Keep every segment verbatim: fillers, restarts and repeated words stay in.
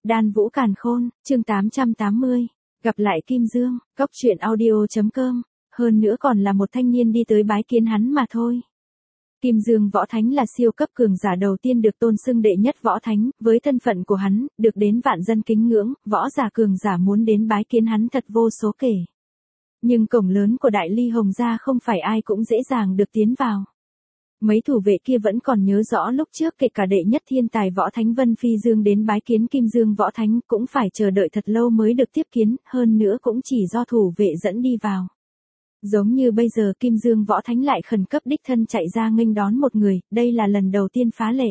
Đan Vũ Càn Khôn, chương tám trăm tám mươi. Gặp lại Kim Dương, Cốc truyện audio.com. Hơn nữa còn là một thanh niên đi tới bái kiến hắn mà thôi. Kim Dương Võ Thánh là siêu cấp cường giả đầu tiên được tôn xưng đệ nhất võ thánh, với thân phận của hắn, được đến vạn dân kính ngưỡng, võ giả cường giả muốn đến bái kiến hắn thật vô số kể. Nhưng cổng lớn của Đại Ly Hồng gia không phải ai cũng dễ dàng được tiến vào. Mấy thủ vệ kia vẫn còn nhớ rõ lúc trước kể cả đệ nhất thiên tài võ thánh Vân Phi Dương đến bái kiến Kim Dương Võ Thánh cũng phải chờ đợi thật lâu mới được tiếp kiến, hơn nữa cũng chỉ do thủ vệ dẫn đi vào. Giống như bây giờ Kim Dương Võ Thánh lại khẩn cấp đích thân chạy ra nghênh đón một người, đây là lần đầu tiên phá lệ.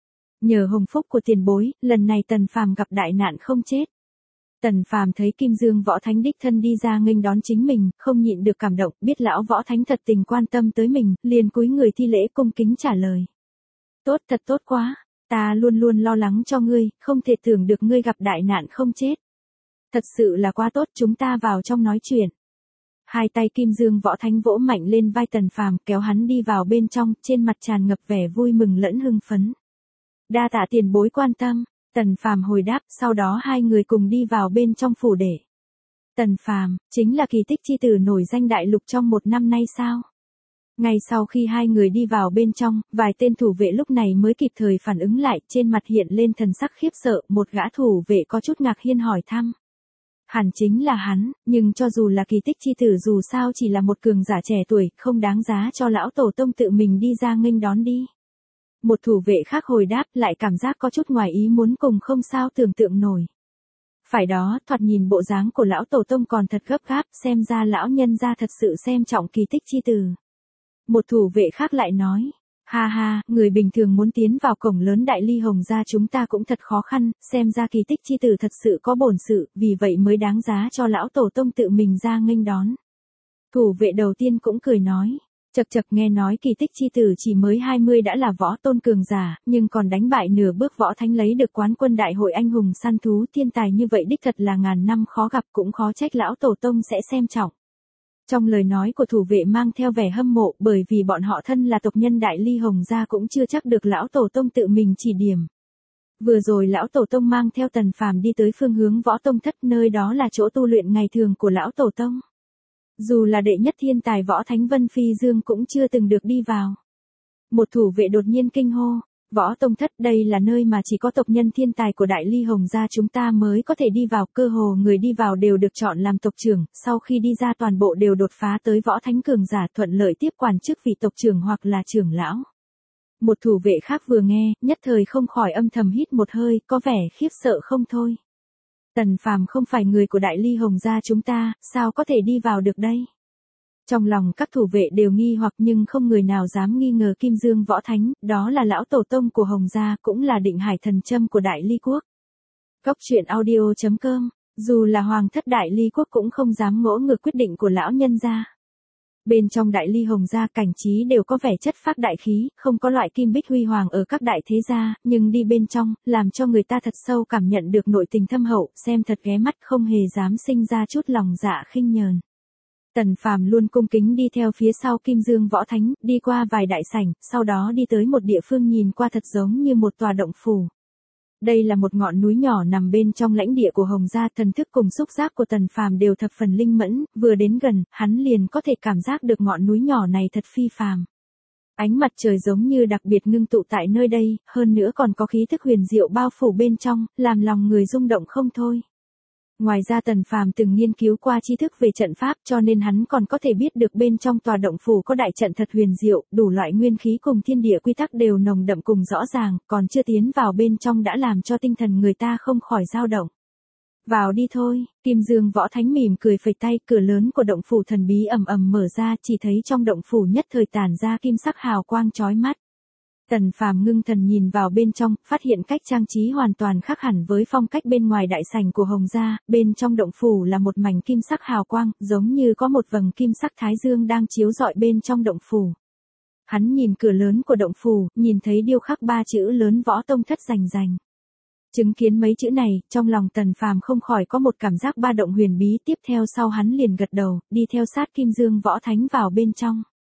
Nhờ hồng phúc của tiền bối, lần này Tần Phàm gặp đại nạn không chết. Tần Phàm thấy Kim Dương Võ Thánh đích thân đi ra nghênh đón chính mình, không nhịn được cảm động, biết lão Võ Thánh thật tình quan tâm tới mình, liền cúi người thi lễ cung kính trả lời. Tốt, thật tốt quá, ta luôn luôn lo lắng cho ngươi, không thể tưởng được ngươi gặp đại nạn không chết. Thật sự là quá tốt, chúng ta vào trong nói chuyện. Hai tay Kim Dương Võ Thánh vỗ mạnh lên vai Tần Phàm, kéo hắn đi vào bên trong, trên mặt tràn ngập vẻ vui mừng lẫn hưng phấn. Đa tạ tiền bối quan tâm. Tần Phàm hồi đáp, sau đó hai người cùng đi vào bên trong phủ để. Tần Phàm, chính là kỳ tích chi tử nổi danh đại lục trong một năm nay sao? Ngay sau khi hai người đi vào bên trong, vài tên thủ vệ lúc này mới kịp thời phản ứng lại, trên mặt hiện lên thần sắc khiếp sợ, một gã thủ vệ có chút ngạc nhiên hỏi thăm. Hẳn chính là hắn, nhưng cho dù là kỳ tích chi tử dù sao chỉ là một cường giả trẻ tuổi, không đáng giá cho lão tổ tông tự mình đi ra nghênh đón đi. Một thủ vệ khác hồi đáp lại cảm giác có chút ngoài ý muốn cùng không sao tưởng tượng nổi. Phải đó, thoạt nhìn bộ dáng của lão tổ tông còn thật gấp gáp, xem ra lão nhân gia thật sự xem trọng kỳ tích chi tử. Một thủ vệ khác lại nói, ha ha, người bình thường muốn tiến vào cổng lớn Đại Ly Hồng gia chúng ta cũng thật khó khăn, xem ra kỳ tích chi tử thật sự có bổn sự, vì vậy mới đáng giá cho lão tổ tông tự mình ra nghênh đón. Thủ vệ đầu tiên cũng cười nói. Chật chật, nghe nói kỳ tích chi tử chỉ mới hai mươi đã là võ tôn cường giả, nhưng còn đánh bại nửa bước võ thánh lấy được quán quân đại hội anh hùng săn thú, thiên tài như vậy đích thật là ngàn năm khó gặp, cũng khó trách lão tổ tông sẽ xem trọng. Trong lời nói của thủ vệ mang theo vẻ hâm mộ, bởi vì bọn họ thân là tộc nhân Đại Ly Hồng gia cũng chưa chắc được lão tổ tông tự mình chỉ điểm. Vừa rồi lão tổ tông mang theo Tần Phàm đi tới phương hướng võ tông thất, nơi đó là chỗ tu luyện ngày thường của lão tổ tông. Dù là đệ nhất thiên tài võ thánh Vân Phi Dương cũng chưa từng được đi vào. Một thủ vệ đột nhiên kinh hô, võ tông thất, đây là nơi mà chỉ có tộc nhân thiên tài của Đại Ly Hồng gia chúng ta mới có thể đi vào, cơ hồ người đi vào đều được chọn làm tộc trưởng, sau khi đi ra toàn bộ đều đột phá tới võ thánh cường giả, thuận lợi tiếp quản chức vị tộc trưởng hoặc là trưởng lão. Một thủ vệ khác vừa nghe, nhất thời không khỏi âm thầm hít một hơi, có vẻ khiếp sợ không thôi. Tần Phàm không phải người của Đại Ly Hồng gia chúng ta, sao có thể đi vào được đây? Trong lòng các thủ vệ đều nghi hoặc nhưng không người nào dám nghi ngờ Kim Dương Võ Thánh, đó là lão tổ tông của Hồng gia, cũng là định hải thần châm của Đại Ly Quốc. Cốc truyện audio.com, dù là hoàng thất Đại Ly Quốc cũng không dám ngỗ ngược quyết định của lão nhân gia. Bên trong Đại Ly Hồng gia cảnh trí đều có vẻ chất phác đại khí, không có loại kim bích huy hoàng ở các đại thế gia, nhưng đi bên trong, làm cho người ta thật sâu cảm nhận được nội tình thâm hậu, xem thật ghé mắt, không hề dám sinh ra chút lòng dạ khinh nhờn. Tần Phàm luôn cung kính đi theo phía sau Kim Dương Võ Thánh, đi qua vài đại sảnh, sau đó đi tới một địa phương nhìn qua thật giống như một tòa động phủ. Đây là một ngọn núi nhỏ nằm bên trong lãnh địa của Hồng gia, thần thức cùng xúc giác của Tần Phàm đều thập phần linh mẫn, vừa đến gần, hắn liền có thể cảm giác được ngọn núi nhỏ này thật phi phàm. Ánh mặt trời giống như đặc biệt ngưng tụ tại nơi đây, hơn nữa còn có khí thức huyền diệu bao phủ bên trong, làm lòng người rung động không thôi. Ngoài ra Tần Phàm từng nghiên cứu qua tri thức về trận pháp cho nên hắn còn có thể biết được bên trong tòa động phủ có đại trận thật huyền diệu, đủ loại nguyên khí cùng thiên địa quy tắc đều nồng đậm cùng rõ ràng, còn chưa tiến vào bên trong đã làm cho tinh thần người ta không khỏi dao động. Vào đi thôi, Kim Dương Võ Thánh mỉm cười phẩy tay, cửa lớn của động phủ thần bí ầm ầm mở ra, chỉ thấy trong động phủ nhất thời tản ra kim sắc hào quang chói mắt. Tần Phàm ngưng thần nhìn vào bên trong, phát hiện cách trang trí hoàn toàn khác hẳn với phong cách bên ngoài đại sảnh của Hồng gia, bên trong động phủ là một mảnh kim sắc hào quang, giống như có một vầng kim sắc thái dương đang chiếu rọi bên trong động phủ. Hắn nhìn cửa lớn của động phủ, nhìn thấy điêu khắc ba chữ lớn võ tông thất rành rành. Chứng kiến mấy chữ này, trong lòng Tần Phàm không khỏi có một cảm giác ba động huyền bí, tiếp theo sau hắn liền gật đầu, đi theo sát Kim Dương Võ Thánh vào bên trong.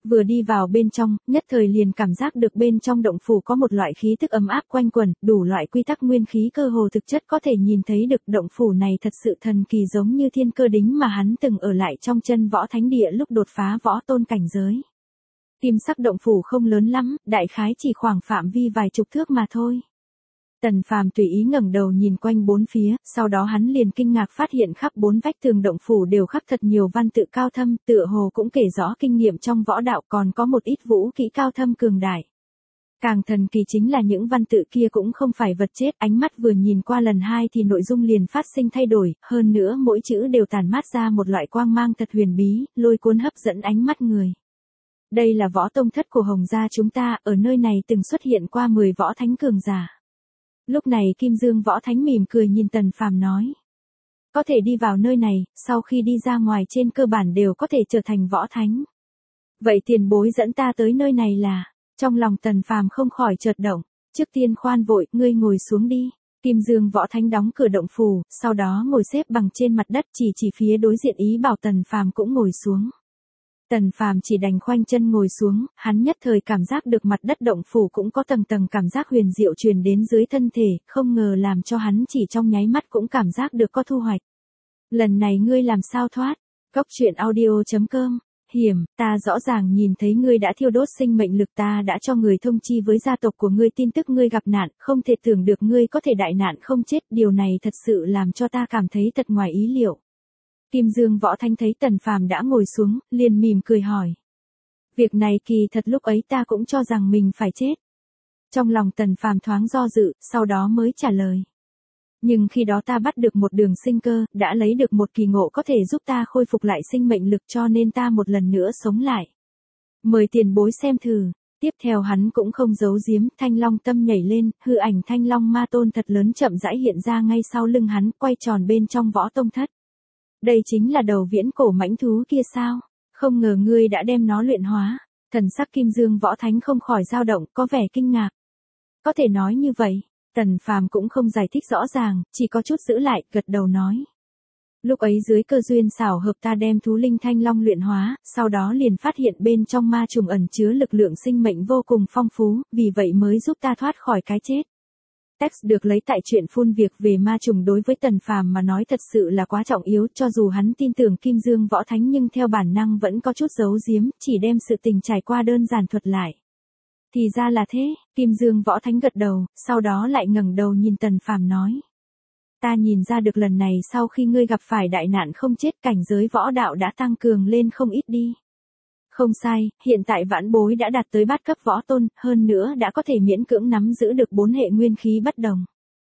Vừa đi vào bên trong, nhất thời liền cảm giác được bên trong động phủ có một loại khí tức ấm áp quanh quẩn, đủ loại quy tắc nguyên khí cơ hồ thực chất có thể nhìn thấy được. Động phủ này thật sự thần kỳ, giống như thiên cơ đính mà hắn từng ở lại trong chân võ thánh địa lúc đột phá võ tôn cảnh giới. Kim sắc động phủ không lớn lắm, đại khái chỉ khoảng phạm vi vài chục thước mà thôi. Tần Phàm tùy ý ngẩng đầu nhìn quanh bốn phía, sau đó hắn liền kinh ngạc phát hiện khắp bốn vách tường động phủ đều khắc thật nhiều văn tự cao thâm, tựa hồ cũng kể rõ kinh nghiệm trong võ đạo, còn có một ít vũ kỹ cao thâm cường đại. Càng thần kỳ chính là những văn tự kia cũng không phải vật chết, ánh mắt vừa nhìn qua lần hai thì nội dung liền phát sinh thay đổi, hơn nữa mỗi chữ đều tản mát ra một loại quang mang thật huyền bí, lôi cuốn hấp dẫn ánh mắt người. Đây là võ tông thất của Hồng gia chúng ta, ở nơi này từng xuất hiện qua mười võ thánh cường giả. Lúc này Kim Dương võ thánh mỉm cười nhìn Tần Phàm nói. Có thể đi vào nơi này, sau khi đi ra ngoài trên cơ bản đều có thể trở thành võ thánh. Vậy tiền bối dẫn ta tới nơi này là, trong lòng Tần Phàm không khỏi chợt động, trước tiên khoan vội, ngươi ngồi xuống đi. Kim Dương võ thánh đóng cửa động phủ, sau đó ngồi xếp bằng trên mặt đất chỉ chỉ phía đối diện ý bảo Tần Phàm cũng ngồi xuống. Tần Phàm chỉ đành khoanh chân ngồi xuống, hắn nhất thời cảm giác được mặt đất động phủ cũng có tầng tầng cảm giác huyền diệu truyền đến dưới thân thể, không ngờ làm cho hắn chỉ trong nháy mắt cũng cảm giác được có thu hoạch. Lần này ngươi làm sao thoát? Cốc truyện audio chấm com. Hiểm, ta rõ ràng nhìn thấy ngươi đã thiêu đốt sinh mệnh lực, ta đã cho người thông chi với gia tộc của ngươi tin tức ngươi gặp nạn, không thể tưởng được ngươi có thể đại nạn không chết, điều này thật sự làm cho ta cảm thấy thật ngoài ý liệu. Kim Dương võ thánh thấy Tần Phàm đã ngồi xuống, liền mỉm cười hỏi. Việc này kỳ thật lúc ấy ta cũng cho rằng mình phải chết. Trong lòng Tần Phàm thoáng do dự, sau đó mới trả lời. Nhưng khi đó ta bắt được một đường sinh cơ, đã lấy được một kỳ ngộ có thể giúp ta khôi phục lại sinh mệnh lực, cho nên ta một lần nữa sống lại. Mời tiền bối xem thử. Tiếp theo hắn cũng không giấu giếm, thanh long tâm nhảy lên, hư ảnh thanh long ma tôn thật lớn chậm rãi hiện ra ngay sau lưng hắn, quay tròn bên trong võ tông thất. Đây chính là đầu viễn cổ mãnh thú kia sao? Không ngờ ngươi đã đem nó luyện hóa. Thần sắc Kim Dương võ thánh không khỏi dao động, có vẻ kinh ngạc. Có thể nói như vậy. Tần Phàm cũng không giải thích rõ ràng, chỉ có chút giữ lại, gật đầu nói. Lúc ấy dưới cơ duyên xảo hợp ta đem thú linh thanh long luyện hóa, sau đó liền phát hiện bên trong ma trùng ẩn chứa lực lượng sinh mệnh vô cùng phong phú, vì vậy mới giúp ta thoát khỏi cái chết. Text được lấy tại truyện phun việc về ma trùng đối với Tần Phàm mà nói thật sự là quá trọng yếu, cho dù hắn tin tưởng Kim Dương võ thánh nhưng theo bản năng vẫn có chút giấu giếm, chỉ đem sự tình trải qua đơn giản thuật lại. Thì ra là thế, Kim Dương võ thánh gật đầu, sau đó lại ngẩng đầu nhìn Tần Phàm nói. Ta nhìn ra được lần này sau khi ngươi gặp phải đại nạn không chết, cảnh giới võ đạo đã tăng cường lên không ít đi. Không sai, hiện tại vãn bối đã đạt tới bát cấp võ tôn, hơn nữa đã có thể miễn cưỡng nắm giữ được bốn hệ nguyên khí bất đồng.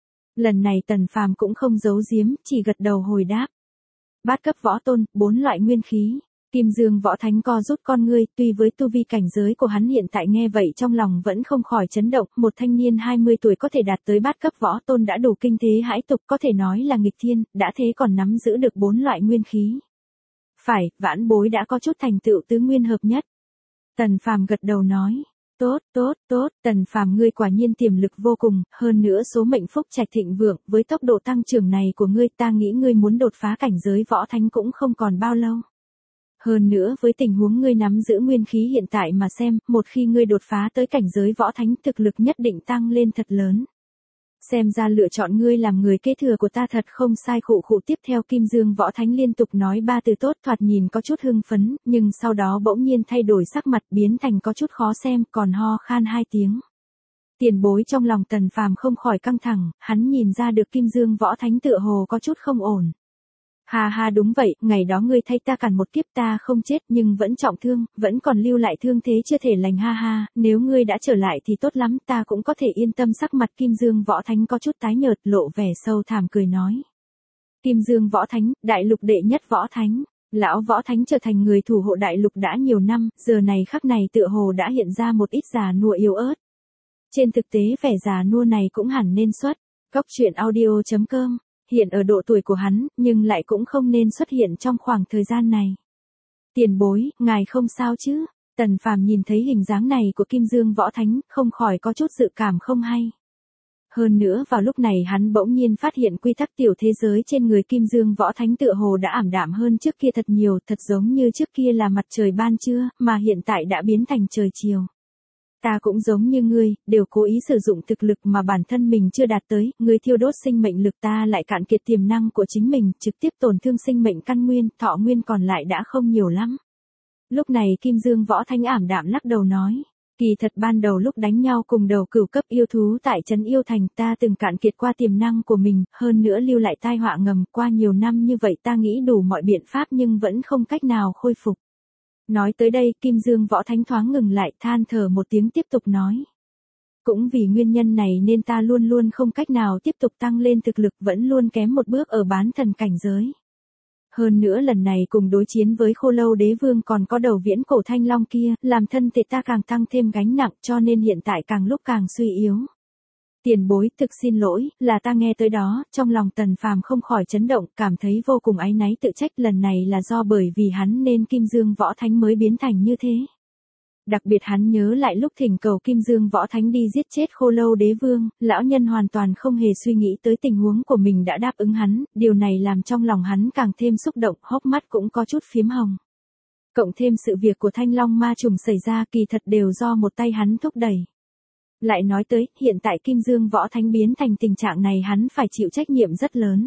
Lần này Tần Phàm cũng không giấu giếm, chỉ gật đầu hồi đáp. Bát cấp võ tôn, bốn loại nguyên khí. Kim Dương võ thánh co rút con ngươi, tuy với tu vi cảnh giới của hắn hiện tại nghe vậy trong lòng vẫn không khỏi chấn động, một thanh niên hai mươi tuổi có thể đạt tới bát cấp võ tôn đã đủ kinh thế hãi tục, có thể nói là nghịch thiên, đã thế còn nắm giữ được bốn loại nguyên khí. Phải, vãn bối đã có chút thành tựu tứ nguyên hợp nhất. Tần Phàm gật đầu nói. Tốt, tốt, tốt, Tần Phàm ngươi quả nhiên tiềm lực vô cùng, hơn nữa số mệnh phúc trạch thịnh vượng, với tốc độ tăng trưởng này của ngươi ta nghĩ ngươi muốn đột phá cảnh giới võ thánh cũng không còn bao lâu. Hơn nữa với tình huống ngươi nắm giữ nguyên khí hiện tại mà xem, một khi ngươi đột phá tới cảnh giới võ thánh thực lực nhất định tăng lên thật lớn. Xem ra lựa chọn ngươi làm người kế thừa của ta thật không sai. Khụ khụ. Tiếp theo Kim Dương võ thánh liên tục nói ba từ tốt, thoạt nhìn có chút hưng phấn, nhưng sau đó bỗng nhiên thay đổi sắc mặt biến thành có chút khó xem, còn ho khan hai tiếng. Tiền bối trong lòng Tần Phàm không khỏi căng thẳng, hắn nhìn ra được Kim Dương võ thánh tựa hồ có chút không ổn. Ha ha đúng vậy, ngày đó ngươi thay ta cản một kiếp ta không chết nhưng vẫn trọng thương, vẫn còn lưu lại thương thế chưa thể lành ha ha, nếu ngươi đã trở lại thì tốt lắm, ta cũng có thể yên tâm. Sắc mặt Kim Dương võ thánh có chút tái nhợt, lộ vẻ sâu thẳm cười nói. Kim Dương võ thánh, đại lục đệ nhất võ thánh, lão võ thánh trở thành người thủ hộ đại lục đã nhiều năm, giờ này khắc này tựa hồ đã hiện ra một ít già nua yếu ớt. Trên thực tế vẻ già nua này cũng hẳn nên xuất, cốc truyện audio chấm com. Hiện ở độ tuổi của hắn, nhưng lại cũng không nên xuất hiện trong khoảng thời gian này. Tiền bối, ngài không sao chứ? Tần Phàm nhìn thấy hình dáng này của Kim Dương võ thánh, không khỏi có chút dự cảm không hay. Hơn nữa vào lúc này hắn bỗng nhiên phát hiện quy tắc tiểu thế giới trên người Kim Dương Võ Thánh tựa hồ đã ảm đạm hơn trước kia thật nhiều, thật giống như trước kia là mặt trời ban trưa, mà hiện tại đã biến thành trời chiều. Ta cũng giống như ngươi, đều cố ý sử dụng thực lực mà bản thân mình chưa đạt tới, ngươi thiêu đốt sinh mệnh lực ta lại cạn kiệt tiềm năng của chính mình, trực tiếp tổn thương sinh mệnh căn nguyên, thọ nguyên còn lại đã không nhiều lắm. Lúc này Kim Dương Võ Thánh ảm đạm lắc đầu nói. Kỳ thật ban đầu lúc đánh nhau cùng đầu cửu cấp yêu thú tại trấn yêu thành ta từng cạn kiệt qua tiềm năng của mình, hơn nữa lưu lại tai họa ngầm, qua nhiều năm như vậy ta nghĩ đủ mọi biện pháp nhưng vẫn không cách nào khôi phục. Nói tới đây Kim Dương Võ Thánh thoáng ngừng lại, than thở một tiếng tiếp tục nói. Cũng vì nguyên nhân này nên ta luôn luôn không cách nào tiếp tục tăng lên thực lực, vẫn luôn kém một bước ở bán thần cảnh giới. Hơn nữa lần này cùng đối chiến với Khô Lâu Đế Vương còn có đầu viễn cổ thanh long kia, làm thân thể ta càng tăng thêm gánh nặng cho nên hiện tại càng lúc càng suy yếu. Tiền bối, thực xin lỗi, là ta nghe tới đó, trong lòng Tần Phàm không khỏi chấn động, cảm thấy vô cùng áy náy tự trách, lần này là do bởi vì hắn nên Kim Dương Võ Thánh mới biến thành như thế. Đặc biệt hắn nhớ lại lúc thỉnh cầu Kim Dương Võ Thánh đi giết chết Khô Lâu Đế Vương, lão nhân hoàn toàn không hề suy nghĩ tới tình huống của mình đã đáp ứng hắn, điều này làm trong lòng hắn càng thêm xúc động, hốc mắt cũng có chút phiếm hồng. Cộng thêm sự việc của Thanh Long Ma Trùng xảy ra kỳ thật đều do một tay hắn thúc đẩy. Lại nói tới, hiện tại Kim Dương Võ Thánh biến thành tình trạng này hắn phải chịu trách nhiệm rất lớn.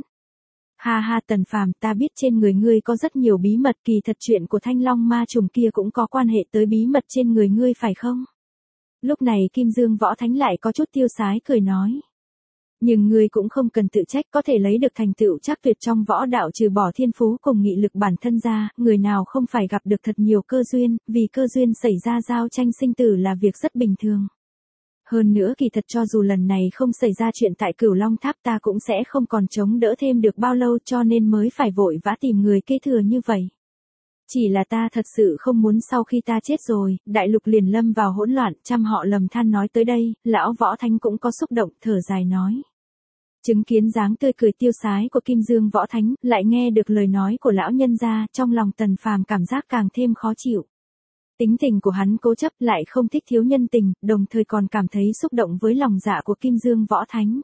Ha ha Tần Phàm, ta biết trên người ngươi có rất nhiều bí mật, kỳ thật chuyện của Thanh Long Ma Trùng kia cũng có quan hệ tới bí mật trên người ngươi phải không? Lúc này Kim Dương Võ Thánh lại có chút tiêu sái cười nói. Nhưng ngươi cũng không cần tự trách, có thể lấy được thành tựu chắc tuyệt trong võ đạo trừ bỏ thiên phú cùng nghị lực bản thân ra, người nào không phải gặp được thật nhiều cơ duyên, vì cơ duyên xảy ra giao tranh sinh tử là việc rất bình thường. Hơn nữa kỳ thật cho dù lần này không xảy ra chuyện tại Cửu Long Tháp ta cũng sẽ không còn chống đỡ thêm được bao lâu cho nên mới phải vội vã tìm người kế thừa như vậy. Chỉ là ta thật sự không muốn sau khi ta chết rồi, đại lục liền lâm vào hỗn loạn, trăm họ lầm than nói tới đây, lão Võ Thánh cũng có xúc động, thở dài nói. Chứng kiến dáng tươi cười tiêu sái của Kim Dương Võ Thánh, lại nghe được lời nói của lão nhân gia, trong lòng Tần Phàm cảm giác càng thêm khó chịu. Tính tình của hắn cố chấp lại không thích thiếu nhân tình, đồng thời còn cảm thấy xúc động với lòng dạ của Kim Dương Võ Thánh.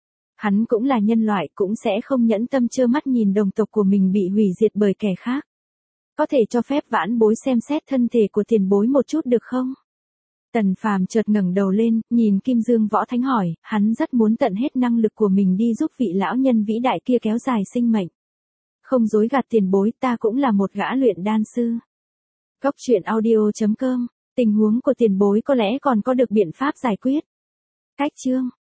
Hắn cũng là nhân loại, cũng sẽ không nhẫn tâm trơ mắt nhìn đồng tộc của mình bị hủy diệt bởi kẻ khác. Có thể cho phép vãn bối xem xét thân thể của tiền bối một chút được không? Tần Phàm chợt ngẩng đầu lên, nhìn Kim Dương Võ Thánh hỏi, hắn rất muốn tận hết năng lực của mình đi giúp vị lão nhân vĩ đại kia kéo dài sinh mệnh. Không dối gạt tiền bối, ta cũng là một gã luyện đan sư. Góc truyện audio chấm com, tình huống của tiền bối có lẽ còn có được biện pháp giải quyết. Cách chương